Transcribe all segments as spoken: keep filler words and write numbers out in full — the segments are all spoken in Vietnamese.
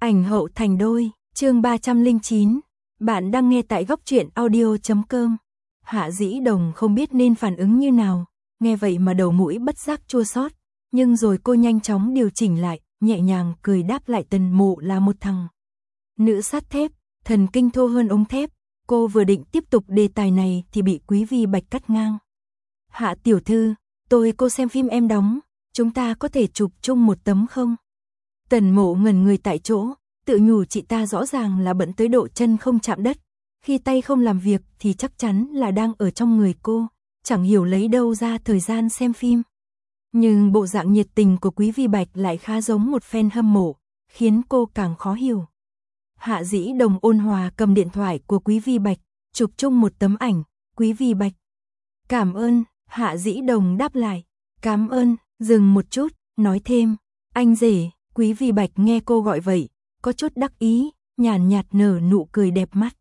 Ảnh hậu thành đôi, chương ba trăm lẻ chín. Bạn đang nghe tại góc truyện audio chấm com. Hạ Dĩ Đồng không biết nên phản ứng như nào, nghe vậy mà đầu mũi bất giác chua xót, nhưng rồi cô nhanh chóng điều chỉnh lại, nhẹ nhàng cười đáp lại Tần Mộ là một thằng nữ sắt thép, thần kinh thô hơn ống thép. Cô vừa định tiếp tục đề tài này thì bị Quý Vi Bạch cắt ngang. Hạ tiểu thư, tôi cô xem phim em đóng, chúng ta có thể chụp chung một tấm không? Tần Mộ ngẩn người tại chỗ, tự nhủ chị ta rõ ràng là bận tới độ chân không chạm đất, khi tay không làm việc thì chắc chắn là đang ở trong người cô, chẳng hiểu lấy đâu ra thời gian xem phim. Nhưng bộ dạng nhiệt tình của Quý Vi Bạch lại khá giống một fan hâm mộ, khiến cô càng khó hiểu. Hạ Dĩ Đồng ôn hòa cầm điện thoại của Quý Vi Bạch, chụp chung một tấm ảnh. Quý Vi Bạch: cảm ơn. Hạ Dĩ Đồng đáp lại: cảm ơn. Dừng một chút, nói thêm: anh rể. Quý Vi Bạch nghe cô gọi vậy, có chút đắc ý, nhàn nhạt nở nụ cười đẹp mắt.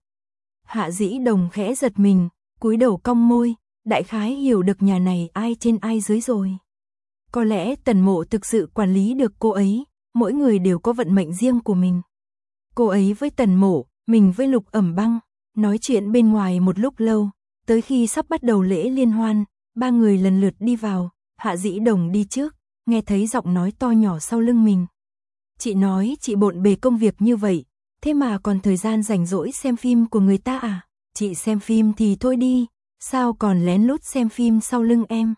Hạ Dĩ Đồng khẽ giật mình, cúi đầu cong môi, đại khái hiểu được nhà này ai trên ai dưới rồi. Có lẽ Tần Mộ thực sự quản lý được cô ấy, mỗi người đều có vận mệnh riêng của mình. Cô ấy với Tần Mộ, mình với Lục Ẩm Băng, nói chuyện bên ngoài một lúc lâu, tới khi sắp bắt đầu lễ liên hoan, ba người lần lượt đi vào, Hạ Dĩ Đồng đi trước, nghe thấy giọng nói to nhỏ sau lưng mình. Chị nói chị bộn bề công việc như vậy, thế mà còn thời gian rảnh rỗi xem phim của người ta à? Chị xem phim thì thôi đi, sao còn lén lút xem phim sau lưng em?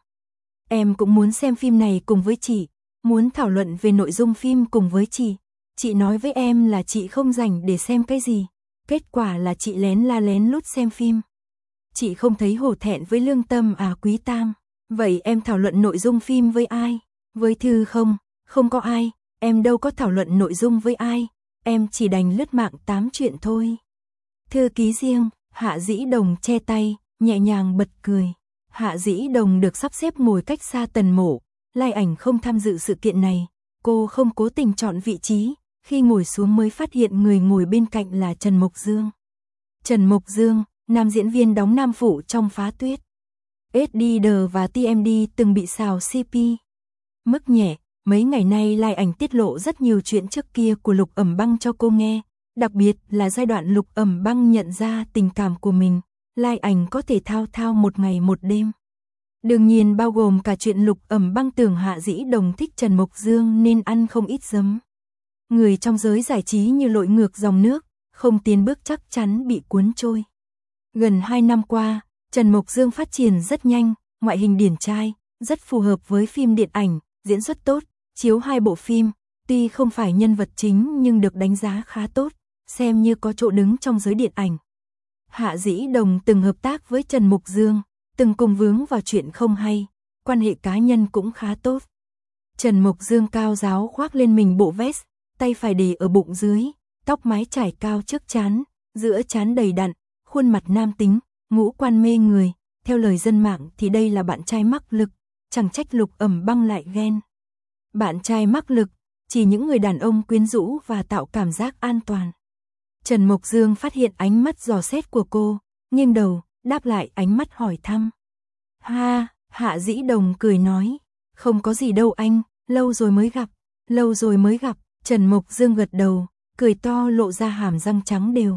Em cũng muốn xem phim này cùng với chị, muốn thảo luận về nội dung phim cùng với chị. Chị nói với em là chị không rảnh để xem cái gì, kết quả là chị lén la lén lút xem phim. Chị không thấy hổ thẹn với lương tâm à Quý Tam? Vậy em thảo luận nội dung phim với ai? Với Thư không? Không có ai, em đâu có thảo luận nội dung với ai, em chỉ đành lướt mạng tám chuyện thôi. Thư ký riêng. Hạ Dĩ Đồng che tay, nhẹ nhàng bật cười. Hạ Dĩ Đồng được sắp xếp ngồi cách xa Tần Mộ, Lai Ảnh không tham dự sự kiện này, cô không cố tình chọn vị trí, khi ngồi xuống mới phát hiện người ngồi bên cạnh là Trần Mộc Dương. Trần Mộc Dương, nam diễn viên đóng nam phụ trong Phá Tuyết. ét đê đê và tê em đê từng bị xào xê pê. Mức nhẹ, mấy ngày nay Lai Ảnh tiết lộ rất nhiều chuyện trước kia của Lục Ẩm Băng cho cô nghe, đặc biệt là giai đoạn Lục Ẩm Băng nhận ra tình cảm của mình, Lai Ảnh có thể thao thao một ngày một đêm. Đương nhiên bao gồm cả chuyện Lục Ẩm Băng tưởng Hạ Dĩ Đồng thích Trần Mộc Dương nên ăn không ít giấm. Người trong giới giải trí như lội ngược dòng nước, không tiến bước chắc chắn bị cuốn trôi. Gần hai năm qua, Trần Mộc Dương phát triển rất nhanh, ngoại hình điển trai, rất phù hợp với phim điện ảnh, diễn xuất tốt, chiếu hai bộ phim, tuy không phải nhân vật chính nhưng được đánh giá khá tốt, xem như có chỗ đứng trong giới điện ảnh. Hạ Dĩ Đồng từng hợp tác với Trần Mộc Dương, từng cùng vướng vào chuyện không hay, quan hệ cá nhân cũng khá tốt. Trần Mộc Dương cao ráo khoác lên mình bộ vest, tay phải để ở bụng dưới, tóc mái trải cao trước trán, giữa trán đầy đặn, khuôn mặt nam tính, ngũ quan mê người, theo lời dân mạng thì đây là bạn trai mắc lực, chẳng trách Lục Ẩm Băng lại ghen. Bạn trai mắc lực, chỉ những người đàn ông quyến rũ và tạo cảm giác an toàn. Trần Mộc Dương phát hiện ánh mắt dò xét của cô, nghiêng đầu, đáp lại ánh mắt hỏi thăm. Ha, Hạ Dĩ Đồng cười nói, không có gì đâu anh, lâu rồi mới gặp, lâu rồi mới gặp. Trần Mộc Dương gật đầu, cười to lộ ra hàm răng trắng đều.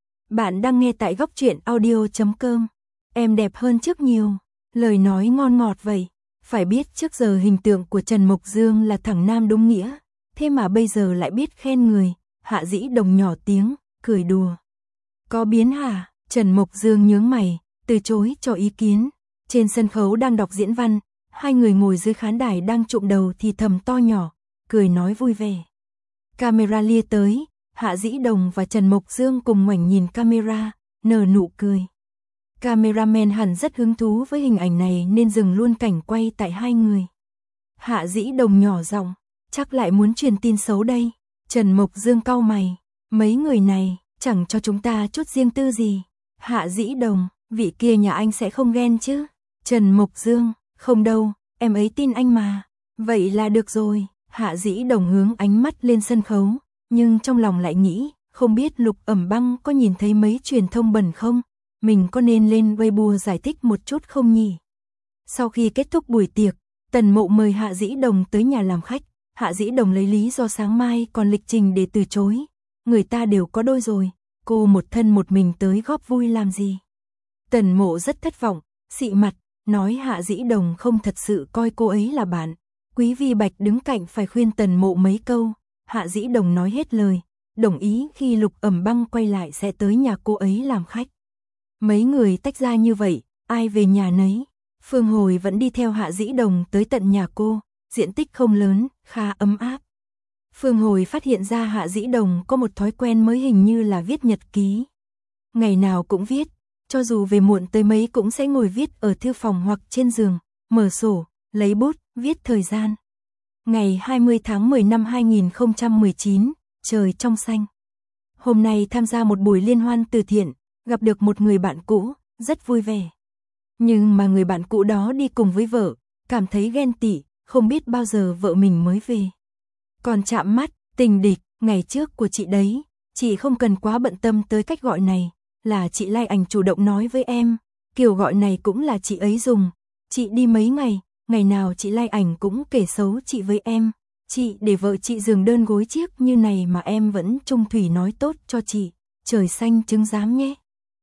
Bạn đang nghe tại góc truyện audio chấm com. Em đẹp hơn trước nhiều, lời nói ngon ngọt vậy. Phải biết trước giờ hình tượng của Trần Mộc Dương là thằng nam đúng nghĩa, thế mà bây giờ lại biết khen người. Hạ Dĩ Đồng nhỏ tiếng, cười đùa. Có biến hả? Trần Mộc Dương nhướng mày, từ chối cho ý kiến. Trên sân khấu đang đọc diễn văn, hai người ngồi dưới khán đài đang trụm đầu thì thầm to nhỏ, cười nói vui vẻ. Camera lia tới, Hạ Dĩ Đồng và Trần Mộc Dương cùng ngoảnh nhìn camera, nở nụ cười. Cameraman hẳn rất hứng thú với hình ảnh này nên dừng luôn cảnh quay tại hai người. Hạ Dĩ Đồng nhỏ giọng, chắc lại muốn truyền tin xấu đây. Trần Mộc Dương cau mày, mấy người này chẳng cho chúng ta chút riêng tư gì. Hạ Dĩ Đồng, vị kia nhà anh sẽ không ghen chứ? Trần Mộc Dương, không đâu, em ấy tin anh mà. Vậy là được rồi. Hạ Dĩ Đồng hướng ánh mắt lên sân khấu, nhưng trong lòng lại nghĩ, không biết Lục Ẩm Băng có nhìn thấy mấy truyền thông bẩn không? Mình có nên lên Weibo giải thích một chút không nhỉ? Sau khi kết thúc buổi tiệc, Tần Mộ mời Hạ Dĩ Đồng tới nhà làm khách, Hạ Dĩ Đồng lấy lý do sáng mai còn lịch trình để từ chối. Người ta đều có đôi rồi, cô một thân một mình tới góp vui làm gì? Tần Mộ rất thất vọng, xị mặt, nói Hạ Dĩ Đồng không thật sự coi cô ấy là bạn. Quý Vi Bạch đứng cạnh phải khuyên Tần Mộ mấy câu, Hạ Dĩ Đồng nói hết lời, đồng ý khi Lục Ẩm Băng quay lại sẽ tới nhà cô ấy làm khách. Mấy người tách ra như vậy, ai về nhà nấy. Phương Hồi vẫn đi theo Hạ Dĩ Đồng tới tận nhà cô, diện tích không lớn, khá ấm áp. Phương Hồi phát hiện ra Hạ Dĩ Đồng có một thói quen mới, hình như là viết nhật ký. Ngày nào cũng viết, cho dù về muộn tới mấy cũng sẽ ngồi viết ở thư phòng hoặc trên giường, mở sổ, lấy bút, viết thời gian. Ngày hai mươi tháng mười năm hai nghìn không trăm mười chín, trời trong xanh. Hôm nay tham gia một buổi liên hoan từ thiện, gặp được một người bạn cũ, rất vui vẻ. Nhưng mà người bạn cũ đó đi cùng với vợ, cảm thấy ghen tị, không biết bao giờ vợ mình mới về. Còn chạm mắt, tình địch, ngày trước của chị đấy, chị không cần quá bận tâm tới cách gọi này, là chị Lai Ảnh chủ động nói với em, kiểu gọi này cũng là chị ấy dùng. Chị đi mấy ngày, ngày nào chị Lai Ảnh cũng kể xấu chị với em. Chị để vợ chị giường đơn gối chiếc như này mà em vẫn trung thủy nói tốt cho chị, trời xanh chứng giám nhé.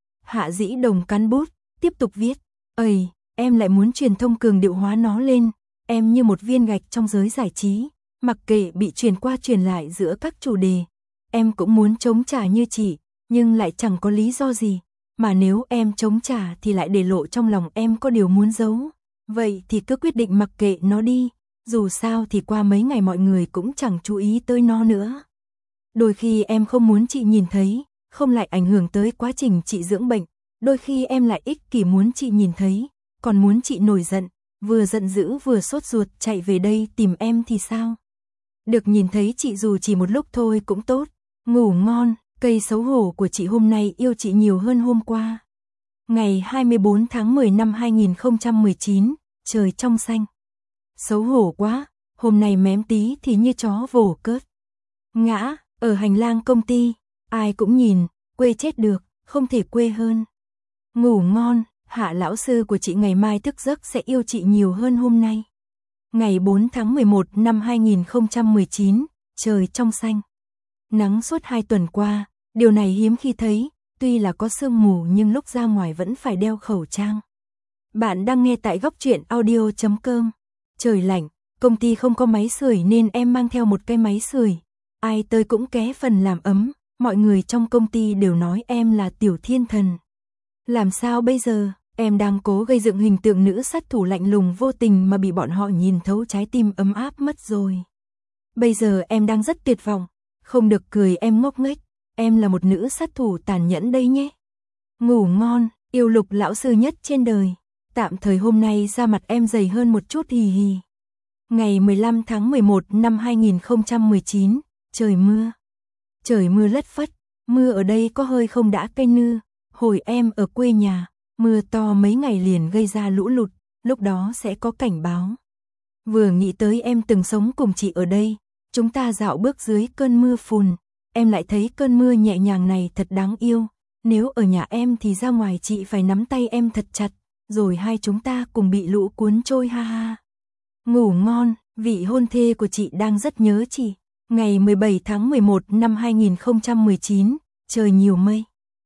Hạ Dĩ Đồng cắn bút, tiếp tục viết, ầy, em lại muốn truyền thông cường điệu hóa nó lên, em như một viên gạch trong giới giải trí, mặc kệ bị truyền qua truyền lại giữa các chủ đề. Em cũng muốn chống trả như chị, nhưng lại chẳng có lý do gì, mà nếu em chống trả thì lại để lộ trong lòng em có điều muốn giấu. Vậy thì cứ quyết định mặc kệ nó đi, dù sao thì qua mấy ngày mọi người cũng chẳng chú ý tới nó nữa. Đôi khi em không muốn chị nhìn thấy, không lại ảnh hưởng tới quá trình chị dưỡng bệnh. Đôi khi em lại ích kỷ muốn chị nhìn thấy, còn muốn chị nổi giận, vừa giận dữ vừa sốt ruột chạy về đây tìm em thì sao? Được nhìn thấy chị dù chỉ một lúc thôi cũng tốt. Ngủ ngon, cây xấu hổ của chị hôm nay yêu chị nhiều hơn hôm qua. Ngày hai mươi bốn tháng mười năm hai nghìn không trăm mười chín, trời trong xanh. Xấu hổ quá, hôm nay mém tí thì như chó vồ cớt. Ngã, ở hành lang công ty, ai cũng nhìn, quê chết được, không thể quê hơn. Ngủ ngon, Hạ lão sư của chị ngày mai thức giấc sẽ yêu chị nhiều hơn hôm nay. Ngày bốn tháng mười một năm hai nghìn không trăm mười chín, trời trong xanh. Nắng suốt hai tuần qua, điều này hiếm khi thấy, tuy là có sương mù nhưng lúc ra ngoài vẫn phải đeo khẩu trang. Bạn đang nghe tại góc truyện audio chấm com. Trời lạnh, công ty không có máy sưởi nên em mang theo một cái máy sưởi. Ai tới cũng ké phần làm ấm, mọi người trong công ty đều nói em là tiểu thiên thần. Làm sao bây giờ, em đang cố gây dựng hình tượng nữ sát thủ lạnh lùng vô tình mà bị bọn họ nhìn thấu trái tim ấm áp mất rồi. Bây giờ em đang rất tuyệt vọng, không được cười em ngốc nghếch, em là một nữ sát thủ tàn nhẫn đây nhé. Ngủ ngon, yêu Lục lão sư nhất trên đời. Tạm thời hôm nay da mặt em dày hơn một chút hì hì. Ngày mười lăm tháng mười một năm hai nghìn không trăm mười chín, trời mưa. Trời mưa lất phất, mưa ở đây có hơi không đã cây nư. Hồi em ở quê nhà, mưa to mấy ngày liền gây ra lũ lụt, lúc đó sẽ có cảnh báo. Vừa nghĩ tới em từng sống cùng chị ở đây, chúng ta dạo bước dưới cơn mưa phùn, em lại thấy cơn mưa nhẹ nhàng này thật đáng yêu. Nếu ở nhà em thì ra ngoài chị phải nắm tay em thật chặt, rồi hai chúng ta cùng bị lũ cuốn trôi ha ha. Ngủ ngon, vị hôn thê của chị đang rất nhớ chị. Ngày mười bảy tháng mười một năm hai nghìn không trăm mười chín, trời nhiều mây.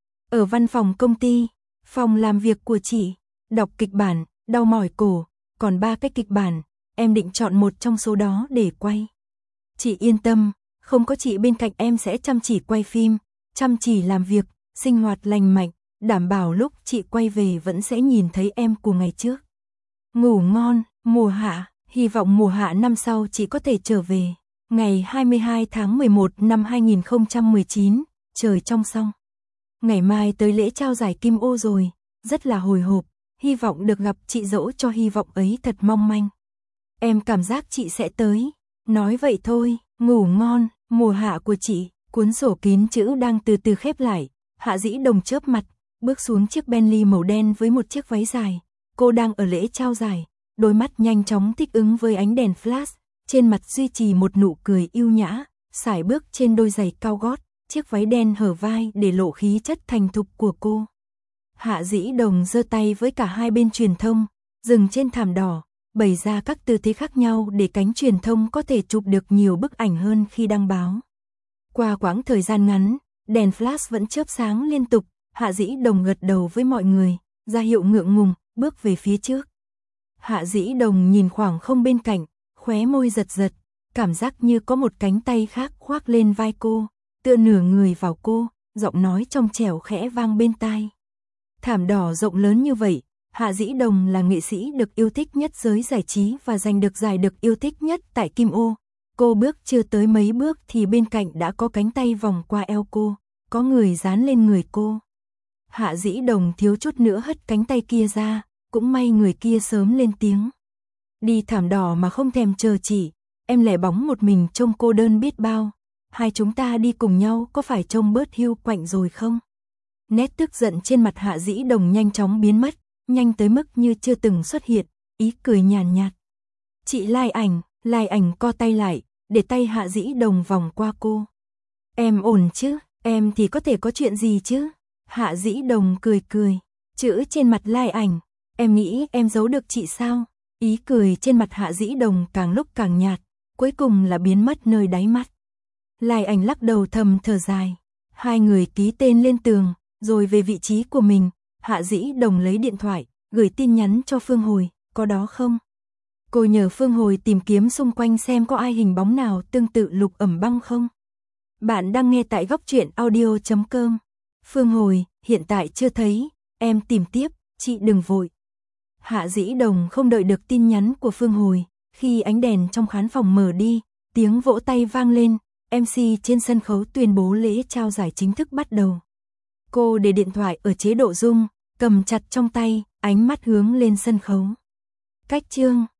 Ở văn phòng công ty, phòng làm việc của chị, đọc kịch bản, đau mỏi cổ, còn ba cái kịch bản, em định chọn một trong số đó để quay. Chị yên tâm, không có chị bên cạnh em sẽ chăm chỉ quay phim, chăm chỉ làm việc, sinh hoạt lành mạnh, đảm bảo lúc chị quay về vẫn sẽ nhìn thấy em của ngày trước. Ngủ ngon, mùa hạ, hy vọng mùa hạ năm sau chị có thể trở về. Ngày hai mươi hai tháng mười một năm hai nghìn không trăm mười chín, trời trong xong. Ngày mai tới lễ trao giải Kim Ô rồi, rất là hồi hộp, hy vọng được gặp chị dỗ cho hy vọng ấy thật mong manh. Em cảm giác chị sẽ tới, nói vậy thôi, ngủ ngon, mùa hạ của chị, cuốn sổ kín chữ đang từ từ khép lại, Hạ Dĩ Đồng chớp mặt, bước xuống chiếc Bentley màu đen với một chiếc váy dài. Cô đang ở lễ trao giải, đôi mắt nhanh chóng thích ứng với ánh đèn flash, trên mặt duy trì một nụ cười yêu nhã, sải bước trên đôi giày cao gót, chiếc váy đen hở vai để lộ khí chất thành thục của cô. Hạ Dĩ Đồng giơ tay với cả hai bên truyền thông, dừng trên thảm đỏ, bày ra các tư thế khác nhau để cánh truyền thông có thể chụp được nhiều bức ảnh hơn khi đăng báo. Qua quãng thời gian ngắn, đèn flash vẫn chớp sáng liên tục, Hạ Dĩ Đồng gật đầu với mọi người, ra hiệu ngượng ngùng, bước về phía trước. Hạ Dĩ Đồng nhìn khoảng không bên cạnh, khóe môi giật giật, cảm giác như có một cánh tay khác khoác lên vai cô, tựa nửa người vào cô, giọng nói trong trẻo khẽ vang bên tai. Thảm đỏ rộng lớn như vậy, Hạ Dĩ Đồng là nghệ sĩ được yêu thích nhất giới giải trí và giành được giải được yêu thích nhất tại Kim Ô. Cô bước chưa tới mấy bước thì bên cạnh đã có cánh tay vòng qua eo cô, có người dán lên người cô. Hạ Dĩ Đồng thiếu chút nữa hất cánh tay kia ra, cũng may người kia sớm lên tiếng. Đi thảm đỏ mà không thèm chờ chỉ, em lẻ bóng một mình trông cô đơn biết bao. Hai chúng ta đi cùng nhau có phải trông bớt hiu quạnh rồi không? Nét tức giận trên mặt Hạ Dĩ Đồng nhanh chóng biến mất, nhanh tới mức như chưa từng xuất hiện, ý cười nhàn nhạt. Chị Lai Ảnh, Lai Ảnh co tay lại, để tay Hạ Dĩ Đồng vòng qua cô. Em ổn chứ, em thì có thể có chuyện gì chứ? Hạ Dĩ Đồng cười cười, chữ trên mặt Lai Ảnh, em nghĩ em giấu được chị sao? Ý cười trên mặt Hạ Dĩ Đồng càng lúc càng nhạt, cuối cùng là biến mất nơi đáy mắt. Lai Ảnh lắc đầu thầm thở dài, hai người ký tên lên tường, rồi về vị trí của mình. Hạ Dĩ Đồng lấy điện thoại, gửi tin nhắn cho Phương Hồi, có đó không? Cô nhờ Phương Hồi tìm kiếm xung quanh xem có ai hình bóng nào tương tự Lục Ẩm Băng không? Bạn đang nghe tại góc truyện audio chấm com. Phương Hồi, hiện tại chưa thấy, em tìm tiếp, chị đừng vội. Hạ Dĩ Đồng không đợi được tin nhắn của Phương Hồi, khi ánh đèn trong khán phòng mở đi, tiếng vỗ tay vang lên, em xê trên sân khấu tuyên bố lễ trao giải chính thức bắt đầu. Cô để điện thoại ở chế độ zoom, cầm chặt trong tay, ánh mắt hướng lên sân khấu. Cách chương